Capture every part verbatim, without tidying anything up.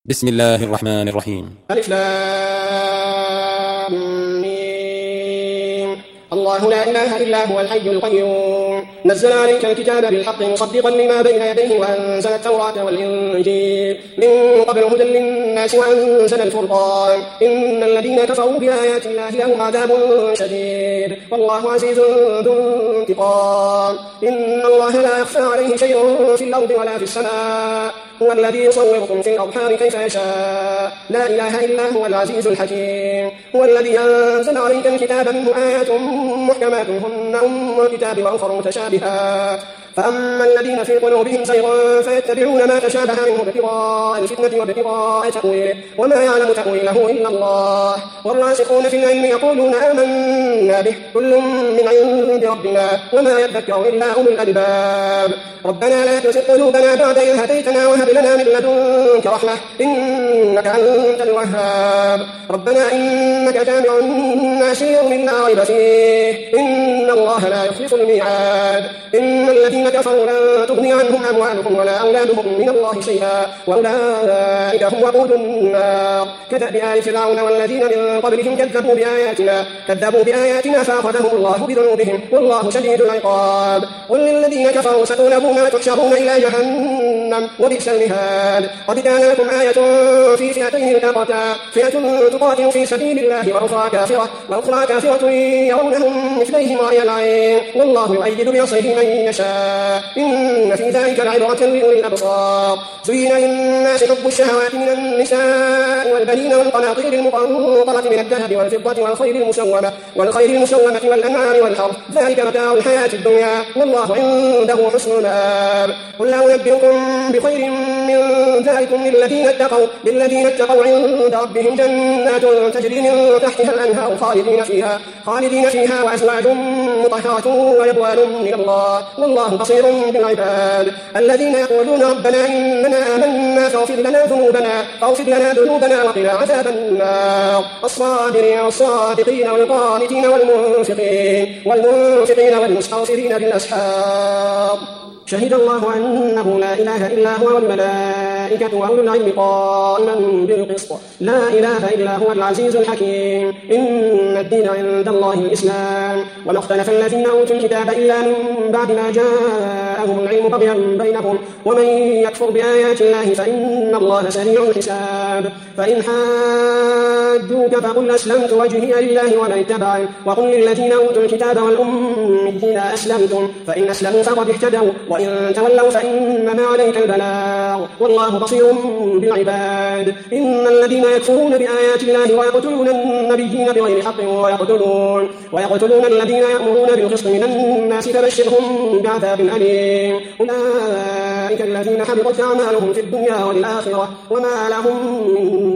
بسم الله الرحمن الرحيم. ألف لام ميم. الله لا إله إلا هو الحي القيوم نزل عليك الكتاب بالحق مصدقا لما بين يديه وأنزل التوراة والإنجيل من قبل هدى للناس وأنزل الفرقان إن الذين كفروا بآيات الله لهم عذاب شديد والله عزيز ذو انتقام إن الله لا يخفى عليه شيء في الأرض ولا في السماء هو الذي يصوركم في الأرحام كيف يشاء لا إله إلا هو العزيز الحكيم هو الذي أنزل عليك الكتاب منه آيات محكمات هن أم الكتاب وأخر متشابهات فأما الذين في قلوبهم زيغ فيتبعون ما تشابه منه ابتغاء الفتنة وابتغاء تأويله وما يعلم تأويله إلا الله والراسخون في العلم يقولون آمنا به كل من عند ربنا وما يذكر إلا أولو الألباب ربنا لا تزغ قلوبنا بعد إذ هديتنا وهب لنا من لدنك رحمة إنك أنت الوهاب ربنا إنك جامع الناس ليوم لا ريب فيه إن الله لا يخلف الميعاد إن الذين كفروا لن تغني عنهم أموالهم ولا أولادهم من الله شيئا وأولئك هم وقود النار كدأب آل فرعون والذين من قبلهم كذبوا بآياتنا كذبوا بآياتنا فأخذهم الله بذنوبهم والله شديد العقاب قل للذين كفروا ستغلبون وتحشرون إلى جهنم وبئس المهاد قد كان لكم آية في فئتين التقتا فئة تقاتل في سبيل الله وأخرى كافرة وأخرى كافرة يرونهم مثليهم رأي العين والله يؤيد بنصره من يشاء إن في ذلك لعبرة لأولي الأبصار زين للناس حب الشهوات من النساء والبنين والقناطير المقنطرة من الذهب والفضة والخيل المسومة والخيل المسومة والأنعام والحرث ذلك متاع الحياة الدنيا والله عنده حسن المآب قل لا أنبئكم بخير من ذلكم للذين اتقوا للذين اتقوا عند ربهم جنات تجري من تحتها الأنهار خالدين فيها خالدين فيها وأزواج مطهرة ورضوان من الله والله بصير بالعباد الذين يقولون ربنا إننا آمنا فاغفر لنا ذنوبنا فاغفر لنا ذنوبنا وقنا عذاب النار الصابرين والصادقين والقانتين والمنفقين والمنفقين والمستغفرين بالأسحار شهد الله أنه لا إله إلا هو والملائكة وأولو العلم قائما بالقسط لا إله إلا هو العزيز الحكيم إن الدين عند الله الإسلام وما اختلف الذين أوتوا الكتاب إلا من بعد ما جاءهم العلم بغيا بينهم ومن يكفر بآيات الله فإن الله سريع الحساب فإن حاجوك فقل أسلمت وجهي لله ومن اتبعني وقل للذين أوتوا الكتاب والأميين أسلمتم فإن أسلموا فقد اهتدوا وإن تولوا فإنما عليك البلاغ والله بصير بالعباد إن الذين يكفرون بآيات الله ويقتلون النبيين بغير حق ويقتلون ويقتلون الذين يأمرون بالقسط من الناس فبشرهم بعذاب أليم أولئك الذين حبطت أعمالهم في الدنيا والآخرة وما لهم من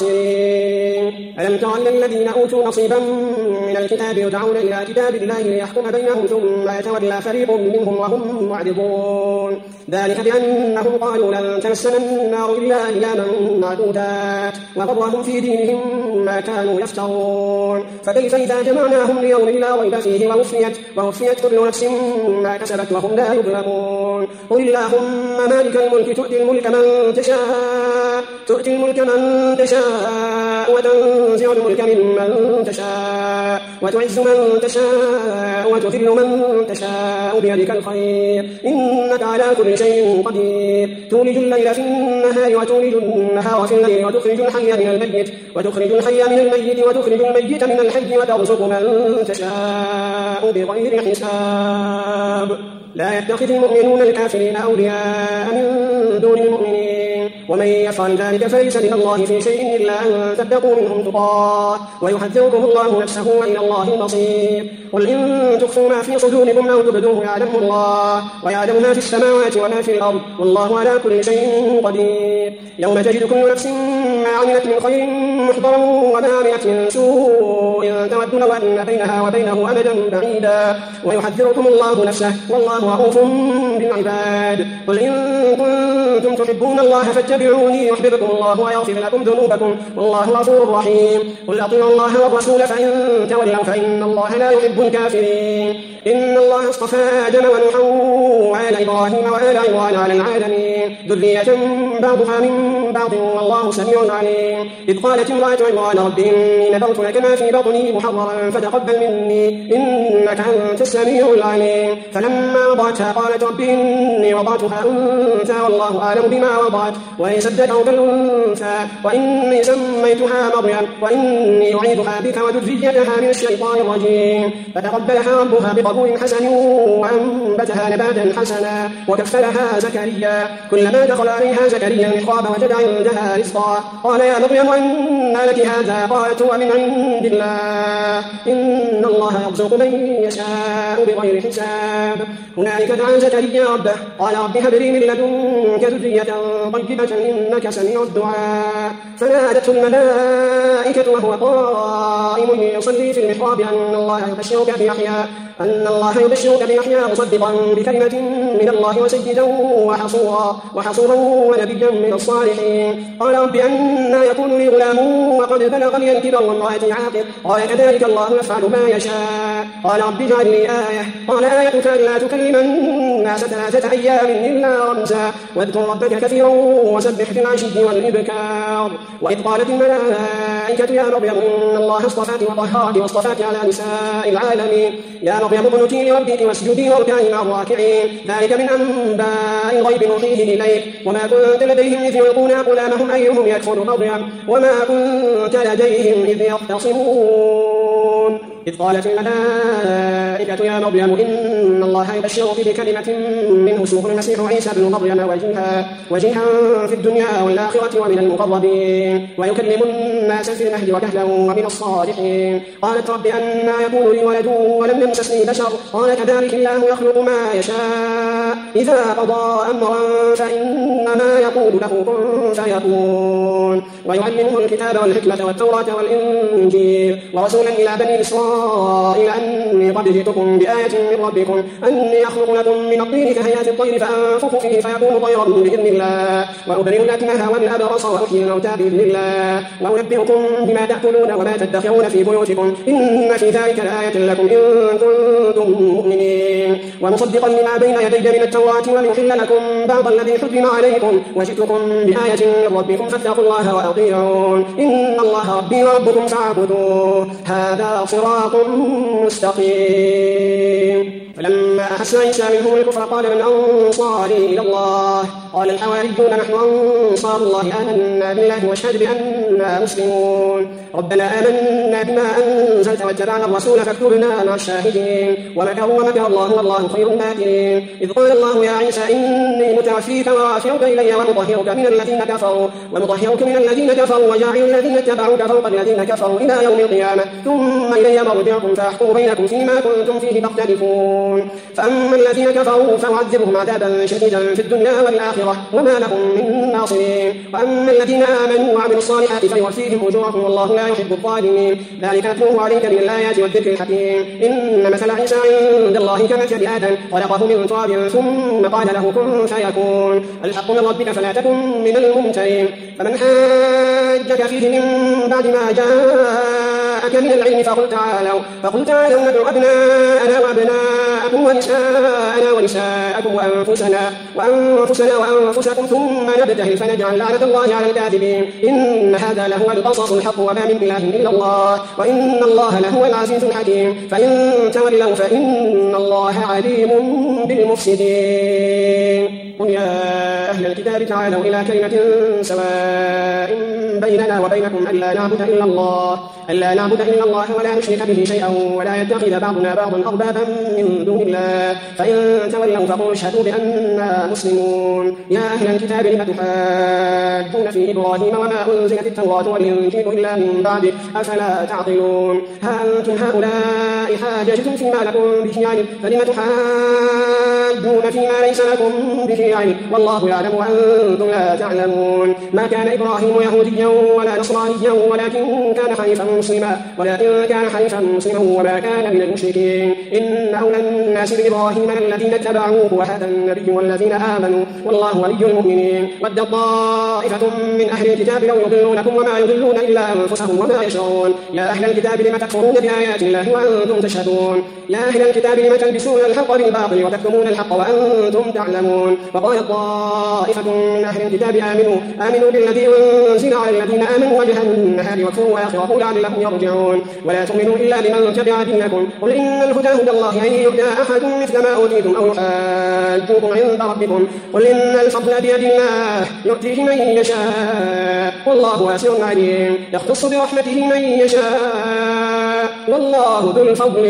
ناصرين ألم تر إلى الذين أوتوا نصيبا من الكتاب يدعون إلى كتاب الله ليحكم بينهم ثم يتولى فريق منهم وهم معرضون ذلك بأنهم قالوا لن تمسنا النار إلا أياما معدودات وغرهم في دينهم ما كانوا يفترون فكيف إذا جمعناهم ليوم لا ريب فيه ووفيت, ووفيت كل نفس ما كسبت وهم لا يظلمون قل اللهم مالك الملك تؤتي الملك من تشاء تؤتي الملك من تشاء وتنزع الملك ممن تشاء وتعز من تشاء وتذل من تشاء بيدك الخير إنك على كل شيء قدير تولج الليل في النهار وتولج النهار في الليل وتخرج الحي من الميت وتخرج الحي من الميت وتخرج الميت من الحي وترزق من تشاء بغير حساب لا يتخذ المؤمنون الكافرين أولياء من دون المؤمنين ومن يفعل ذلك فليس من الله في شيء إلا أن تتقوا منهم تقاه ويحذركم الله نفسه وإلى الله المصير قل إن تخفوا ما في صدوركم أو تبدوه يعلمه الله ويعلم ما في السماوات وما في الأرض والله على كل شيء قدير يوم تجد كل نفس ما عملت من خير محضرا وما عملت من سوء تود لو أن بينها وبينه أمدا بعيدا ويحذركم الله نفسه والله رؤوف بالعباد قل إن كنتم تحبون الله فاتبعوا واتبعوني يحببكم الله ويغفر لكم ذنوبكم والله غفور رحيم. قل أطيعوا الله والرسول فإن تولوا فإن الله لا يحب الكافرين. إن الله اصطفى آدم ونوحا وآل إبراهيم وآل عمران على العالمين ذرية بعضها من بعض والله سميع عليم. إذ قالت امرأة عمران رب إني نذرت لك ما في بطني محررا فتقبل مني إنك أنت السميع العليم. فلما وضعتها قالت رب إني وضعتها أنثى والله أعلم بما وضعت وليس الذكر كالأنثى وإني سميتها مريم وإني أعيذها بك وذريتها من الشيطان الرجيم. فتقبلها ربها بقبول حسن وأنبتها نباتا حسنا وكفلها زكريا. كلما دخل عليها زكريا المحراب وجد عندها رزقا قال يا مريم أنى لك هذا؟ قالت هو من عند الله إن الله يرزق من يشاء بغير حساب. هنالك دعا زكريا ربه قال رب هب لي من لدنك ذرية طيبة إنك سميع الدعاء. فنادته الملائكة وهو قائم يصلي في المحراب أن الله يبشرك بيحيى أن الله يبشرك بيحيى مصدقا بكلمة من الله وسيدا وحصورا وحصورا ونبيا من الصالحين. قال رب أنى يكون لي غلام وقد بلغني الكبر وامرأتي عاقر قال كذلك الله يفعل ما يشاء. قال رب اجعل لي آية قال آيتك ألا تكلم الناس ثلاثة أيام إلا رمزا واذكر ربك كثيرا وسبح بالعشي والإبكار. وإذ قالت الملائكة يا مريم إن الله اصطفاك وطهرك واصطفاك على نساء العالمين يا مريم اقنتي لربك واسجدي واركعي مع الراكعين. ذلك من أنباء الغيب نوحيه إليك وما كنت لديهم إذ يلقون أقلامهم أيهم يكفر مريم وما كنت لديهم إذ يختصمون. إذ قالت الملائكة يا مريم إن الله يبشرك بكلمة منه اسمه المسيح عيسى بن مريم وجيها, وجيها في الدنيا والآخرة ومن المقربين ويكلم الناس في المهد وكهلا ومن الصالحين. قالت رب أنى يكون لي ولد ولم يمسسني بشر قال كذلك الله يخلق ما يشاء إذا قضى أمرا فإنما يقول له كن فيكون. ويعلمه الكتاب والحكمة والتوراة والإنجيل ورسولا إلى بني إسرائيل أني قد جئتكم بآية من ربكم أني أخلق لكم من الطين كهيئة الطير فأنفخ فيه فيكون طيرا بإذن الله وأبرئ الأكمه والأبرص وأحيي الموتى بإذن الله وأنبئكم بما تأكلون وما تدخرون في بيوتكم إن في ذلك لآية لكم إن كنتم مؤمنين. ومصدقا لما بين يدي من التوراة وليحل لكم بعض الذي حرم عليكم وجئتكم بآية من ربكم فاتقوا الله وأطيعون إن الله ربي وربكم فاعبدوه هذا صراط مستقيم. فلما أحس عيسى منهم الكفر قال من أنصاري إلى الله قال الحواريون نحن أنصار الله آمنا بالله واشهد بأننا مسلمون. ربنا آمنا بما أنزلت واتبعنا الرسول فاكتبنا مع الشاهدين. ومكروا ومكر الله والله خير الماكرين. إذ قال الله يا عيسى إني متوفيك ورافعك إلي ومطهرك من الذين كفروا ومطهرك من الذين كفروا وجاعل الذين اتبعوك فوق الذين كفروا إلى يوم القيامة ثم إلي مرجعكم فأحكم بينكم فيما كنتم فيه تختلفون. فأما الذين كفروا فأعذبهم عذابا شديدا في الدنيا والآخرة وما لهم من ناصرين. وأما الذين آمنوا وعملوا الصالحات فيوفيهم أجورهم والله لا يحب الظالمين. ذلك نتلوه عليك من الآيات والذكر الحكيم. إن مثل عيسى عند الله كمثل آدم خلقه من تراب ثم قال له كن فيكون. الحق من ربك فلا تكن من الممترين. فمن حاجك فيه من بعد ما جاءك من العلم فقل تعالوا فقل تعالوا ندعو أبناءنا وأبناءكم ونساءنا ونساءكم وأنفسنا وأنفسنا وأنفسكم ثم نبتهل فنجعل لعنة الله على الكاذبين. إن هذا لهو القصص الحق وما من إله إلا الله وإن الله لهو العزيز الحكيم. فإن تولوا فإن الله عليم بالمفسدين. قل يا أهل الكتاب تعالوا إلى كلمة سواء بيننا وبينكم ألا نعبد إلا الله ألا نعبد إلا الله ولا نشرك به شيئا ولا يتخذ بعضنا بعضا أربابا من دون الله. فإن تولوا فقولوا اشهدوا بأننا مسلمون. يا أهل الكتاب لم تحاجون في إبراهيم وما أنزلت التوراة والإنجيل إلا من بعده أفلا تعقلون. ها أنتم هؤلاء النساء حاججتم فيما لكم به علم فلم تحاجون فيما ليس لكم به علم والله يعلم وأنتم لا تعلمون ما كان إبراهيم يهوديا ولا نصرانيا ولكن كان حنيفا مسلما ولكن كان حنيفا مسلما وما كان من المشركين إن أولى الناس بإبراهيم الذين اتبعوه وهذا النبي والذين آمنوا والله ولي المؤمنين ود طائفة من أهل الكتاب لو يضلونكم وما يضلون إلا أنفسهم وما يشعرون يا أهل الكتاب لم تكفرون بآيات الله وأنتم تشهدون يا أهل الكتاب لم تلبسون الحق بالباطل وتكتمون الحق وأنتم تعلمون وقال طائفة من أهل الكتاب آمنوا آمنوا بالذي أنزل على الذين آمنوا وجه النهار واكفروا آخره لعلهم يرجعون ولا تؤمنوا إلا لمن تبع دينكم قل إن الهدى هدى الله أن يؤتى أحد مثل ما أوتيتم أو يحاجوكم عند ربكم قل إن الفضل بيد الله يؤتيه من يشاء والله واسع عليم يختص برحمته من يشاء والله ذو الفضل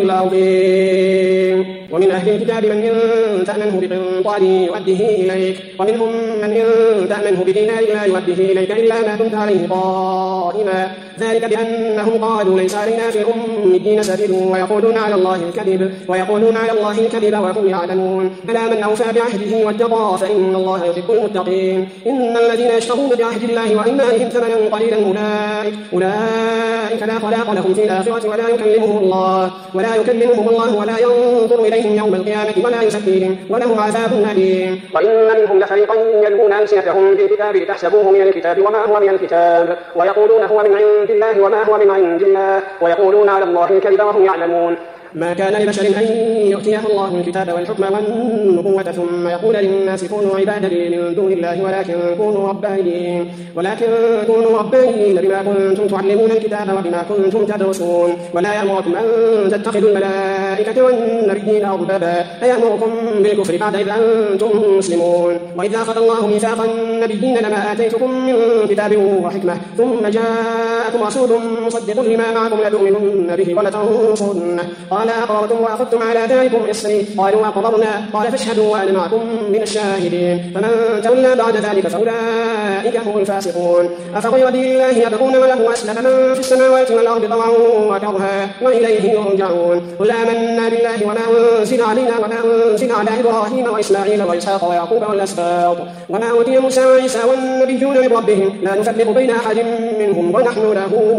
العظيم ومن أهل الكتاب من إن تأمنه بقنطار يؤديه إليك ومنهم من إن تأمنه بدينار لا يؤديه إليك إلا ما دمت عليه قائما ذلك بأنهم قالوا ليس علينا في الأميين سبيل ويقولون على الله الكذب ويقولون على الله الكذب وهم يعلمون بلى من أوفى بعهده واتقى فإن الله يحب المتقين إن الذين يشترون بعهد الله وأيمانهم ثمنا قليلا أولئك أولئك لا خلاق لهم في الآخرة ولا يكلمهم الله ولا يكلمهم الله ولا ينظر إليهم يوم القيامة ولا يزكيهم ولهم عذاب أليم وإن منهم لفريقا يلوون ألسنتهم بالكتاب لتحسبوه من الكتاب وما هو من الكتاب ويقولون هو من عند الله وما هو من عند الله ويقولون على الله الكذب وهم يعلمون ما كان لبشر أن يؤتيه الله الكتاب والحكم والنبوة ثم يقول للناس كونوا عبادا لي من دون الله ولكن كونوا ربانيين ولكن كونوا ربانيين بما كنتم تعلمون الكتاب وبما كنتم تدرسون ولا يأمركم أن تتخذوا الملائكة والنبيين أربابا أيأمركم بالكفر بعد إذ أنتم مسلمون وإذا أخذ الله ميثاق النبيين لما آتيتكم من كتاب وحكمة ثم جاءكم رسول مصدق لما معكم لتؤمنن به ولتنصرنه قال أقررتم وأخذتم على ذلكم إصري قالوا أقررنا قال فاشهدوا وأنا معكم من الشاهدين فمن تولى بعد ذلك فأولئك هم الفاسقون أفغير دين الله يبغون وله أسلم من في السماوات والأرض طوعا وكرها وإليه يرجعون قل آمنا بالله وما أنزل علينا وما أنزل على إبراهيم وإسماعيل وإسحاق ويعقوب والأسباط وما أوتي موسى وعيسى والنبيون من ربهم لا نفرق بين أحد منهم ونحن له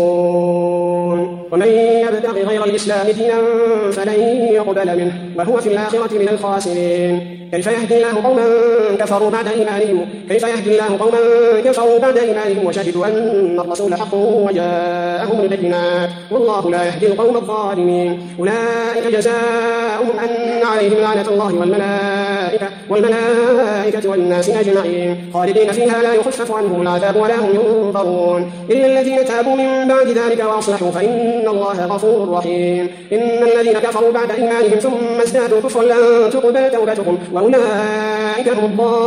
مسلمون ومن يبتغ غير الإسلام دينا فلن يقبل منه وهو في الآخرة من الخاسرين كيف يهدي الله قوما كفروا بعد إيمانهم كيف يهدي الله قوما كفروا بعد إيمانهم وشهدوا أن الرسول حق وجاءهم البينات والله لا يهدي القوم الظالمين أولئك جزاؤهم أن عليهم لعنة الله والملائكة والملائكة والناس أجمعين خالدين فيها لا يخفف عنهم العذاب ولا هم ينظرون إلا الذين تابوا من بعد ذلك وأصلحوا فإن الله غفور رحيم إن الذين كفروا بعد إيمانهم ثم ازدادوا كفرا لن تقبل توبتهم وأولئك هم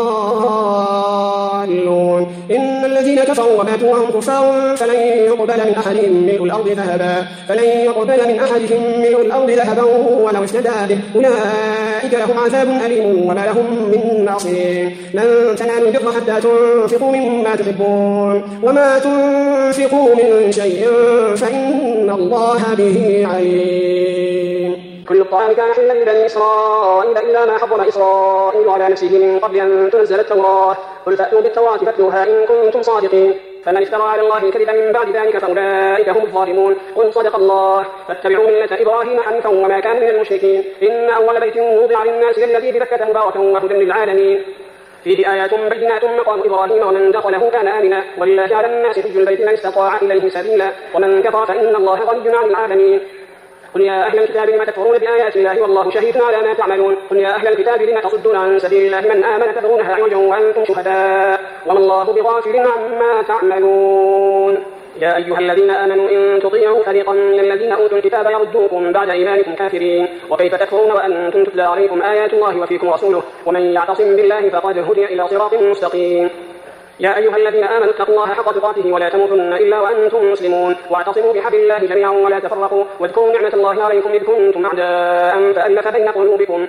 الضالون إن الذين كفروا وماتوا وهم كفار فلن يقبل من أحدهم ملء الأرض ذهبا فلن يقبل من أحدهم ملء الأرض ذهبا ولو افتدى به أولئك لهم عذاب أليم وما لهم من ناصرين لن تنالوا البر حتى تنفقوا مما تحبون وما تنفقوا من شيء فإن الله به عليم كل الطعام كان حلا لبني إسرائيل إلا ما حرم إسرائيل على نفسه من قبل أن تنزل التوراة قل فأتوا بالتوراة فاتلوها إن كنتم صادقين فمن افترى على الله الكذب من بعد ذلك فأولئك هم الظالمون قل صدق الله فاتبعوا ملة إبراهيم حنيفا وما كان من المشركين إن أول بيت وضع للناس الذي ببكة مباركا وهدى للعالمين فيه آيات بينات مقام إبراهيم ومن دخله كان آمنا ولله على الناس حج البيت من استطاع إليه سبيلا ومن كفر فإن الله غني عن العالمين قل يا أهل الكتاب لم تكفرون بآيات الله والله شهيد على ما تعملون قل يا أهل الكتاب لم تصدون عن سبيل الله من آمن تبغونها عوجا وأنتم شهداء وما الله بغافل عما تعملون يا أيها الذين آمنوا إن تطيعوا فريقا من الذين أوتوا الكتاب يردوكم بعد إيمانكم كافرين وكيف تكفرون وأنتم تتلى عليكم آيات الله وفيكم رسوله ومن يعتصم بالله فقد هدي إلى صراط مستقيم يا أيها الذين آمنوا اتقوا الله حق تقاته ولا تموتن إلا وأنتم مسلمون واعتصموا بحبل الله جميعا ولا تفرقوا واذكروا نعمة الله عليكم إذ كنتم أعداء فألف بين قلوبكم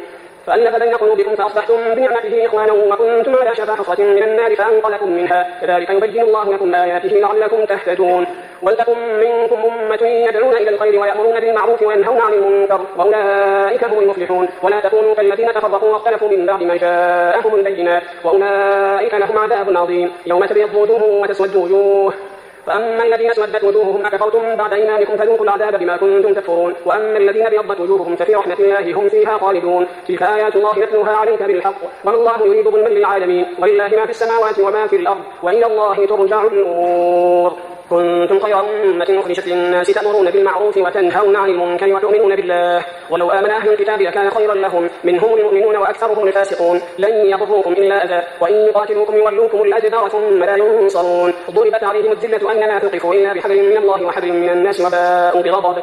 فألف بين قلوبكم فأصبحتم بنعمته إخوانا وكنتم على شفا حفرة من النار فأنقذكم منها كذلك يبين الله لكم آياته لعلكم تهتدون ولتكن منكم أمة يدعون إلى الخير ويأمرون بالمعروف وينهون عن المنكر وأولئك هم المفلحون ولا تكونوا كالذين تفرقوا واختلفوا من بعد ما جاءهم البينات وأولئك لهم عذاب عظيم يوم تبيض وجوه وتسود وجوه فأما الذين اسودت وجوههم أكفرتم بعد إيمانكم فذوقوا العذاب بما كنتم تكفرون وأما الذين ابيضت وجوههم ففي رحمة الله هم فيها خالدون تلك آيات الله نتلوها عليك بالحق والله يريد ظلما للعالمين ولله ما في السماوات وما في الأرض وإلى الله ترجع الأمور كنتم خير أمة أخرجت للناس تأمرون بالمعروف وتنهون عن المنكر وتؤمنون بالله ولو آمن أهل الكتاب لكان خيرا لهم منهم المؤمنون وأكثرهم الفاسقون لن يضروكم إلا أذى وإن يقاتلوكم يولوكم الأدبار ثم لا ينصرون ضربت عليهم الذلة أننا تقفوا إلا بحبل من الله وحبل من الناس وباءوا بغضب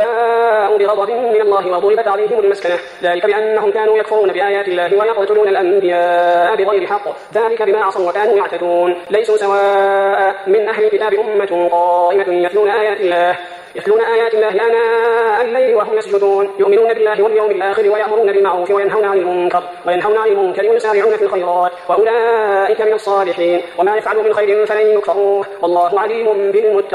وباءوا بغضب من الله وضربت عليهم المسكنة ذلك بأنهم كانوا يكفرون بآيات الله ويقتلون الأنبياء بغير حق ذلك بما عصوا وكانوا يعتدون ليسوا سواء من أهل الكتاب أمة قائمة يتلون آيات الله يتلون آيات الله آناء الليل وهم يسجدون يؤمنون بالله واليوم الآخر ويأمرون بالمعروف وينهون عن المنكر وينهون عن المنكر ويسارعون في الخيرات وأولئك من الصالحين وما يفعلوا من خير فلن يكفروه والله عليم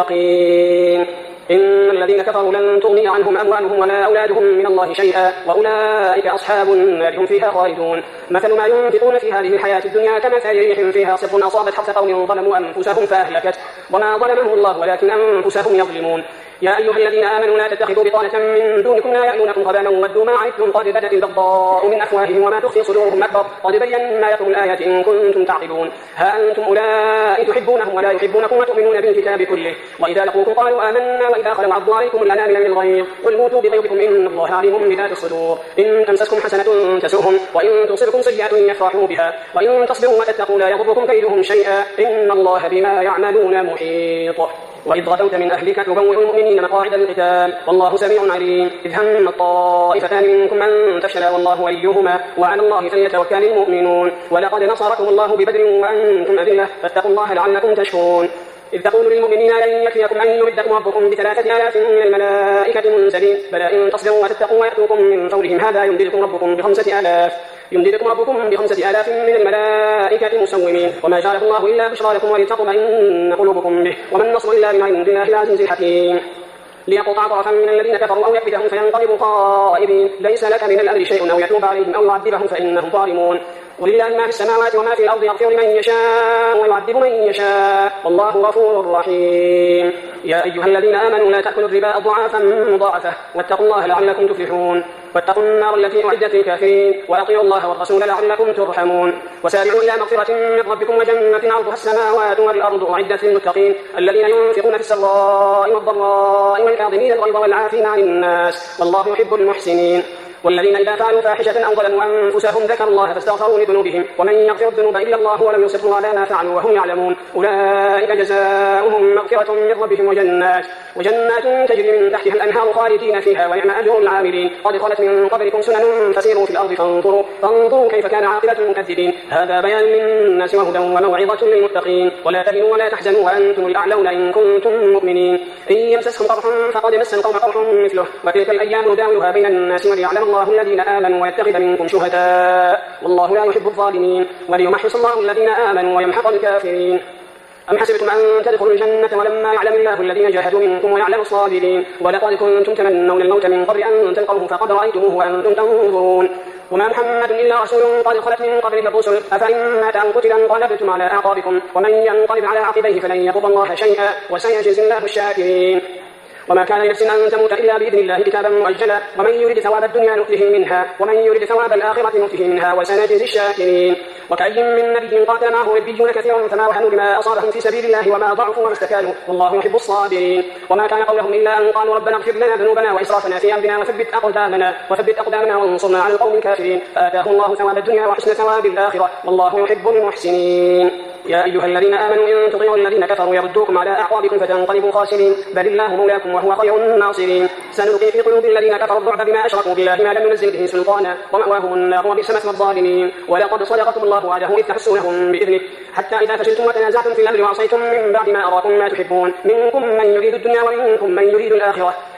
بالمتقين إن الذين كفروا لن تغني عنهم أموالهم ولا أولادهم من الله شيئا وأولئك أصحاب النار هم فيها خالدون مثل ما ينفقون في هذه الحياة الدنيا كمثل ريح فيها صر أصابت حرث قوم ظلموا أنفسهم فأهلكت وما ظلمهم الله ولكن أنفسهم يظلمون يا أيها الذين آمنوا لا تتخذوا بطانة من دونكم لا يألونكم خبالا ودوا ما عنتم قد بدت البغضاء من أفواههم وما تخفي صدورهم أكبر قد بينا لكم الآيات إن كنتم تعقلون ها أنتم أولئك تحبونهم ولا يحبونكم وتؤمنون بالكتاب كله وإذا لقوكم قالوا آمنا وإذا خلوا عضوا عليكم الأنامل من الغيظ قل موتوا بغيظكم إن الله عليم بذات الصدور إن تمسسكم حسنة تسؤهم وإن تصبكم سيئة يفرحوا بها وإن تصبروا وتتقوا لا يضركم كيدهم شيئا إن الله بما يعملون محيط وإذ غدوت من أهلك تبوئ المؤمنين مقاعد للقتال والله سميع عليم إذ هم الطائفتان منكم أن تفشلا والله وليهما وعلى الله فليتوكل المؤمنون ولقد نصركم الله ببدر وأنتم أذلة فاتقوا الله لعلكم تشكرون إذ تقول للمؤمنين لن يكفيكم أن يمدكم ربكم بثلاثة آلاف من الملائكة منزلين بلى إن تصبروا وتتقوا ويأتوكم من فورهم هذا يمددكم ربكم بخمسة آلاف يمددكم ربكم بخمسة آلاف من الملائكة مسومين وما جعله الله إلا بشرى لكم ولتطمئن قلوبكم به وما النصر إلا من عند الله العزيز الحكيم ليقطع طرفا من الذين كفروا أو يكبتهم فينقلبوا خائبين ليس لك من الأمر شيء أو يتوب عليهم أو يعذبهم فإنهم ظالمون ولله ما في السماوات وما في الأرض يغفر لمن يشاء ويعذب من يشاء والله غفور رحيم يا أيها الذين آمنوا لا تأكلوا الربا أضعافا مضاعفة واتقوا الله لعلكم تفلحون واتقوا النار التي أعدت للكافرين وأطيعوا الله والرسول لعلكم ترحمون وسارعوا إلى مغفرة من ربكم وجنة عرضها السماوات والأرض أعدت للمتقين الذين ينفقون في السراء والضراء والكاظمين الغيظ والعافين عن الناس والله يحب المحسنين والذين إذا فعلوا فاحشة أو ظلموا أنفسهم ذكروا الله فاستغفروا لذنوبهم ومن يغفر الذنوب إلا الله ولم يصروا على ما فعلوا وهم يعلمون أولئك جزاؤهم مغفرة من ربهم وجنات وجنات تجري من تحتها الأنهار خالدين فيها ونعم أجر العاملين قد خلت من قبلكم سنن فسيروا في الأرض فانظروا فانظروا كيف كان عاقبة المكذبين هذا بيان للناس وهدى وموعظة للمتقين ولا تهنوا ولا تحزنوا وأنتم الأعلون إن كنتم مؤمنين إن يمسسكم قرح فقد مس القوم قرح مثله وتلك الأيام نداولها بين الناس وليعلم الله الذين آمنوا ويتخذ منكم شهداء والله لا يحب الظالمين وليمحص الله الذين آمنوا ويمحق الكافرين أم حسبتم أن تدخلوا الجنة ولما يعلم الله الذين جاهدوا منكم ويعلم الصابرين ولقد كنتم تمنون الموت من قبل أن تلقوه فقد رأيتموه وأنتم تنظرون وما محمد إلا رسول قد خلت من قبله الرسل أفإن مات أو قتل انقلبتم على أعقابكم ومن ينقلب على عقبيه فلن يضر الله شيئا وسيجزي الله الشاكرين وما كان لنفس أن تموت إلا بإذن الله كتابا مؤجلا ومن يريد ثواب الدنيا نؤته منها ومن يريد ثواب الآخرة نؤته منها وسنجزي الشاكرين وكأي من نبي قاتل معه ربيون كثير فما وهنوا لما أصابهم في سبيل الله وما ضعفوا وما استكانوا والله يحب الصابرين وما كان قولهم إلا أن قالوا ربنا اغفر لنا ذنوبنا وإسرافنا في أمرنا وثبت أقدامنا وثبت أقدامنا وانصرنا على القوم الكافرين فآتاه الله ثواب الدنيا وحسن ثواب الآخرة والله يحب المحسنين يا أيها الذين آمنوا إن تطيعوا الذين كفروا يردوكم على أعقابكم فتنقلبوا خاسرين بل الله مولاكم وهو خير الناصرين سنلقي في قلوب الذين كفروا الرعب بما أشركوا بالله ما لم ينزل به سلطانا ومأواهم النار وبئس مثوى الظالمين ولقد صدقكم الله وعده إذ تحسونهم بإذنه حتى إذا فشلتم وتنازعتم في الأمر وعصيتم من بعد ما أراكم ما تحبون منكم من يريد الدنيا ومنكم من يريد الآخرة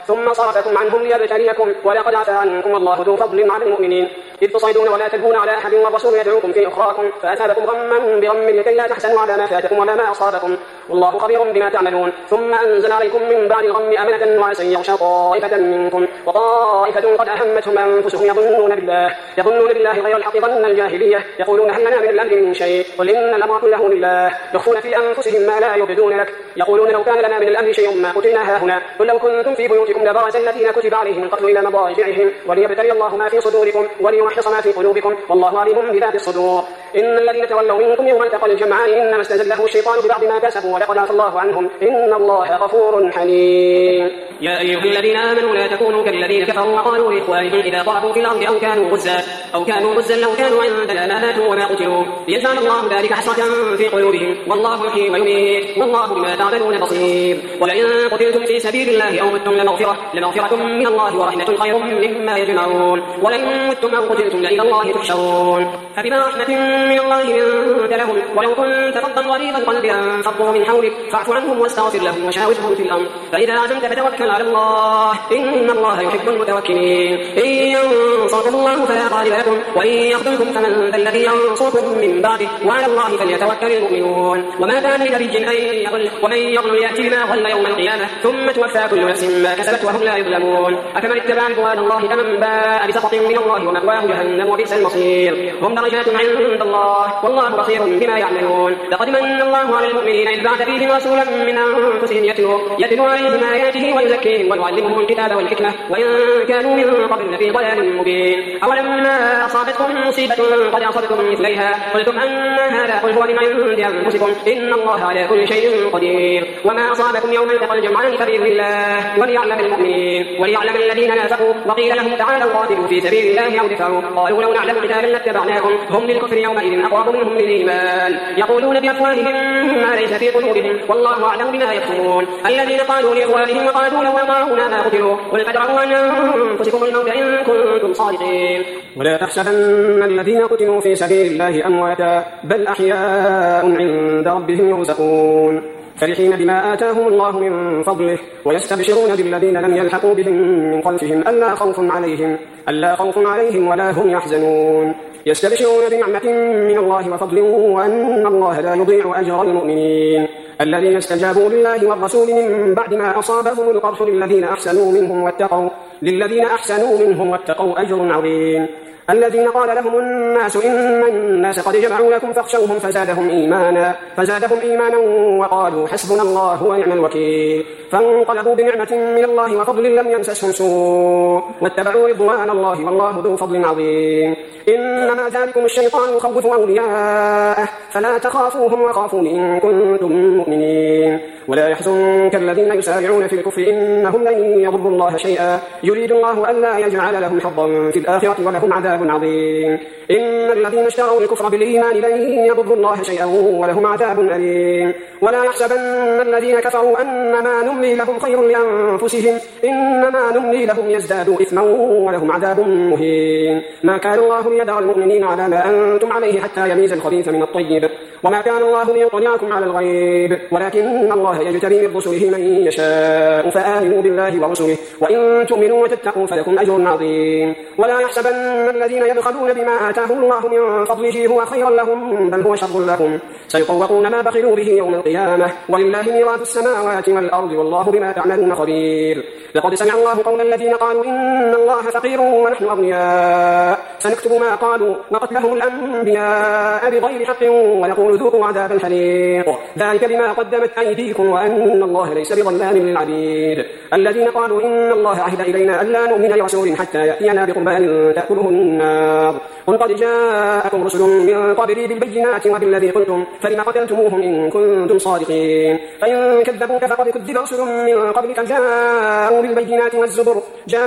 ثم صرفكم عنهم ليبتليكم ولقد عفا عنكم والله ذو فضل على المؤمنين إذ تصعدون ولا تلهون على أحد والرسول يدعوكم في أخراكم فأثابكم غما بغم لكي لا تحزنوا على ما فاتكم ولا ما أصابكم والله خبير بما تعملون ثم أنزل عليكم من بعد الغم أمنة وعسى يغشى طائفة منكم وطائفة قد أهمتهم أنفسهم يظنون بالله يظنون بالله غير الحق ظن الجاهلية يقولون هل لنا من الأمر من شيء قل إن الأمر كله لله يخفون في أنفسهم ما لا يبدون لك يقولون لو كان لنا من الأمر شيء ما قتلنا هاهنا قل لو كنتم في بيوتكم لبرز الذين كتب عليهم القتل إلى مضاجعهم وليبتلي الله ما في صدوركم وليمحص ما في قلوبكم والله عليم بذات الصدور إن الذين تولوا منكم يوم التقى الجمعان إنما استزله الشيطان ببعض ما كسبوا ولقد عفا الله عنهم إن الله غفور حليم يا أيها الذين آمنوا لا تكونوا كالذين كفروا وقالوا لإخوانهم إذا ضربوا في الأرض أو كانوا غزا أو كانوا غزا لو كانوا عندنا ما ماتوا وما قتلوا ليجعل الله ذلك حسرة في قلوبهم والله يحيي ويميت والله بما تعملون بصير ولئن قتلتم في سبيل الله أو متم لمغفرة لمغفرة من الله ورحمة خير مما يجمعون ولئن متم أو قتلتم لإلى الله تحشرون فبما رحمة من الله لنت لهم ولو كنت فظا غليظ القلب انفضوا من حولك فاعف عنهم واستغفر لهم وشاورهم في الأمر فإذا عزمت فتوكل على الله إن الله يحب المتوكلين إن ينصركم الله فلا غالب لكم وإن يخذلكم فمن ذا الذي ينصركم من بعده وعلى الله فليتوكل المؤمنون وما كان لنبي أن يغل ومن يغل يأتي بما غل يوم القيامة ثم توفى كل نفس ما كسبت وهم لا يظلمون أفمن اتبع رضوان الله كمن باء بسخط من الله ومأواه جهنم وبئس المصير هم درجات عند الله والله بصير بما يعملون لقد من الله على المؤمنين إذ بعث فيهم رسولا من أنفسهم يتلو يتلو عليهم آياته ويزكيهم ويعلمهم الكتاب والحكمة وإن كانوا من قبل لفي ضلال مبين أولما أصابتكم مصيبة قد أصبتم مثليها قلتم أن هذا قل هو من عند أنفسكم إن الله على كل شيء قدير وما أصابكم يوم التقى الجمعان فبإذن الله وليعلم المؤمنين وليعلم الذين نافقوا وقيل لهم تعالوا قاتلوا في سبيل الله أو دفعوا قالوا لو نعلم قتالا لاتبعناكم هم للكفر يومئذ أقرب منهم للإيمان يقولون بأفواههم ما ليس في قلوبهم والله أعلم بما يكتمون الذين قالوا لإخوانهم وقالوا لو أطاعونا ما قتلوا قل فادرءوا عن أنفسكم الموت إن كنتم صادقين ولا تحسبن الذين قتلوا في سبيل الله أمواتا بل أحياء عند ربهم يرزقون فرحين بما آتاهم الله من فضله ويستبشرون بالذين لم يلحقوا بهم من خلفهم ألا خوف عليهم ألا خوف عليهم ولا هم يحزنون يستبشرون بنعمة من الله وفضل وأن الله لا يضيع أجر المؤمنين الذين استجابوا لله والرسول من بعد ما أصابهم القرح للذين أحسنوا منهم واتقوا للذين أحسنوا منهم واتقوا أجر عظيم الذين قال لهم الناس إن الناس قد جمعوا لكم فاخشوهم فزادهم إيمانا فزادهم إيمانا وقالوا حسبنا الله ونعم الوكيل فانقلبوا بنعمة من الله وفضل لم يمسسهم سوء واتبعوا رضوان الله والله ذو فضل عظيم إنما ذلكم الشيطان يخوف أولياءه فلا تخافوهم وخافون إن كنتم مؤمنين ولا يحزنك الذين يسارعون في الكفر إنهم لن يضروا الله شيئا يريد الله ألا يجعل لهم حظا في الآخرة ولهم عذاب عظيم إن الذين اشتروا الكفر بالإيمان لن يضروا الله شيئا ولهم عذاب أليم ولا يحسبن الذين كفروا أنما نملي لهم خير لأنفسهم إنما نملي لهم يزدادوا إثما ولهم عذاب مهين ما كان الله ليدع المؤمنين على ما أنتم عليه حتى يميز الخبيث من الطيب وما كان الله ليطلعكم على الغيب ولكن الله يجتبي من رسله من يشاء فآمنوا بالله ورسله وإن تؤمنوا وتتقوا فلكم أجر عظيم ولا يحسبن الذين يبخلون بما آتاهم الله من فضله هو خيرا لهم بل هو شر لهم سيطوقون ما بخلوا به يوم القيامة ولله ميراث السماوات والأرض والله بما تعملون خبير لقد سمع الله قول الذين قالوا إن الله فقير ونحن أغنياء سنكتب ما قالوا وقتلهم الأنبياء بغير حق ونقول ذوقوا عذاب الحريق ذلك بما قدمت أيديكم وأن الله ليس بظلام للعبيد الذين قالوا إن الله عهد إلينا ألا نؤمن لرسول حتى يأتينا بقربان تأكله النار قل قد جاءكم رسل من قبلي بالبينات وبالذي قلتم فلم قتلتموهم إن كنتم صادقين فإن كذبوك فقد كذب رسل من قبلك جاءوا بالبينات والزبر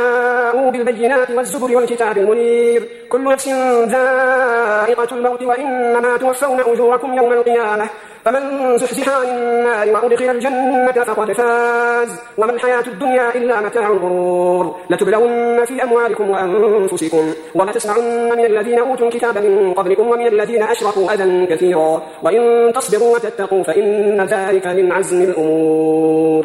جاءوا بالبينات والزبر والكتاب المنير كل نفس ذائقة الموت وإنما توفون أجوركم يوم القيامة فمن زحزح عن النار وأدخل الجنة فقد فاز وما الحياة الدنيا إلا متاع الغرور لتبلون في أموالكم وأنفسكم ولتسمعن من الذين أوتوا الكتاب من قبلكم ومن الذين أشركوا أذى كثيرا وإن تصبروا وتتقوا فإن ذلك من عزم الأمور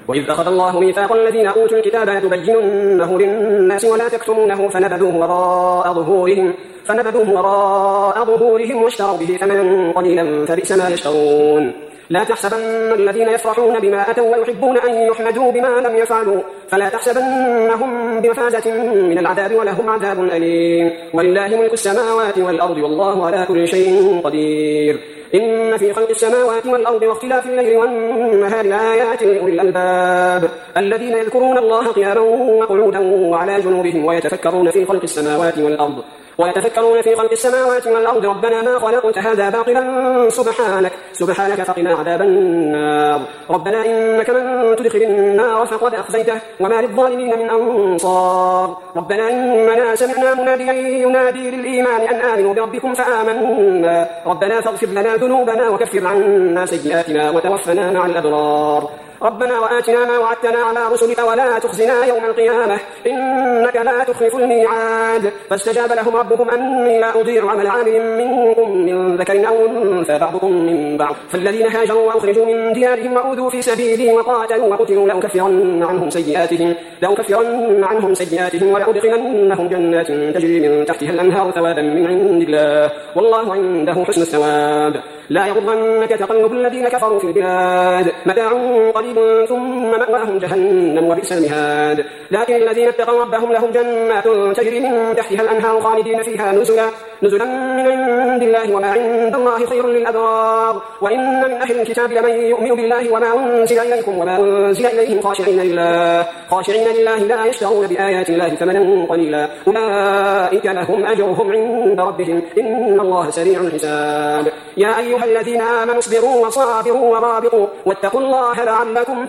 وإذ أخذ الله ميثاق الذين أوتوا الكتاب لتبيننه للناس ولا تكتمونه فنبذوه وراء ظهورهم فنبذوه وراء ظهورهم واشتروا به ثمنا قليلا فبئس ما يشترون. لا تحسبن الذين يفرحون بما أتوا ويحبون أن يحمدوا بما لم يفعلوا فلا تحسبنهم بمفازة من العذاب ولهم عذاب أليم. ولله ملك السماوات والأرض والله على كل شيء قدير. إن في خلق السماوات والأرض واختلاف الليل والنهار لآيات لأولي الألباب الذين يذكرون الله قياما وقعودا وعلى جنوبهم ويتفكرون في خلق السماوات والأرض ويتفكرون في خلق السماوات والأرض ربنا ما خلقت هذا باطلا سبحانك سبحانك فقنا عذاب النار. ربنا إنك من تدخل النار فقد أخزيته وما للظالمين من أنصار. ربنا إننا سمعنا مناديا ينادي للإيمان أن آمنوا بربكم فآمنا ربنا فاغفر لنا ذنوبنا وكفر عنا سيئاتنا وتوفنا مع الأبرار. ربنا وآتنا ما وعدتنا على رسلك ولا تخزنا يوم القيامة إنك لا تخلف الميعاد. فاستجاب لهم ربهم أني لا أضيع عمل عامل منكم من ذكر أو أنثى بعضكم من بعض فالذين هاجروا وأخرجوا من ديارهم وأوذوا في سبيلي وقاتلوا وقتلوا لأكفرن عنهم سيئاتهم لأكفرن عنهم سيئاتهم ولأدخلنهم جنات تجري من تحتها الأنهار ثوابا من عند الله والله عنده حسن الثواب. لا يغرنك تقلب الذين كفروا في البلاد متاع قليل ثم مأواهم جهنم وبئس المهاد. لكن الذين اتقوا ربهم لهم جنات تجري من تحتها الأنهار خالدين فيها نزلا نزلا من عند الله وما عند الله خير للأبرار. وإن من أهل الكتاب لمن يؤمن بالله وما أنزل إليكم وما أنزل إليهم خاشعين لله خاشعين لله لا يشترون بآيات الله ثمنا قليلا أولئك لهم أجرهم عند ربهم إن الله سريع الحساب. يا أيها الذين آمنوا اصبروا وصابروا ورابطوا واتقوا الله لعلكم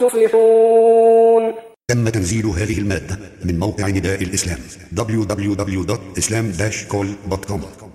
تفلحون. تم تنزيل هذه المادة من موقع نداء الإسلام دبليو دبليو دبليو دوت إسلام داش كول دوت كوم.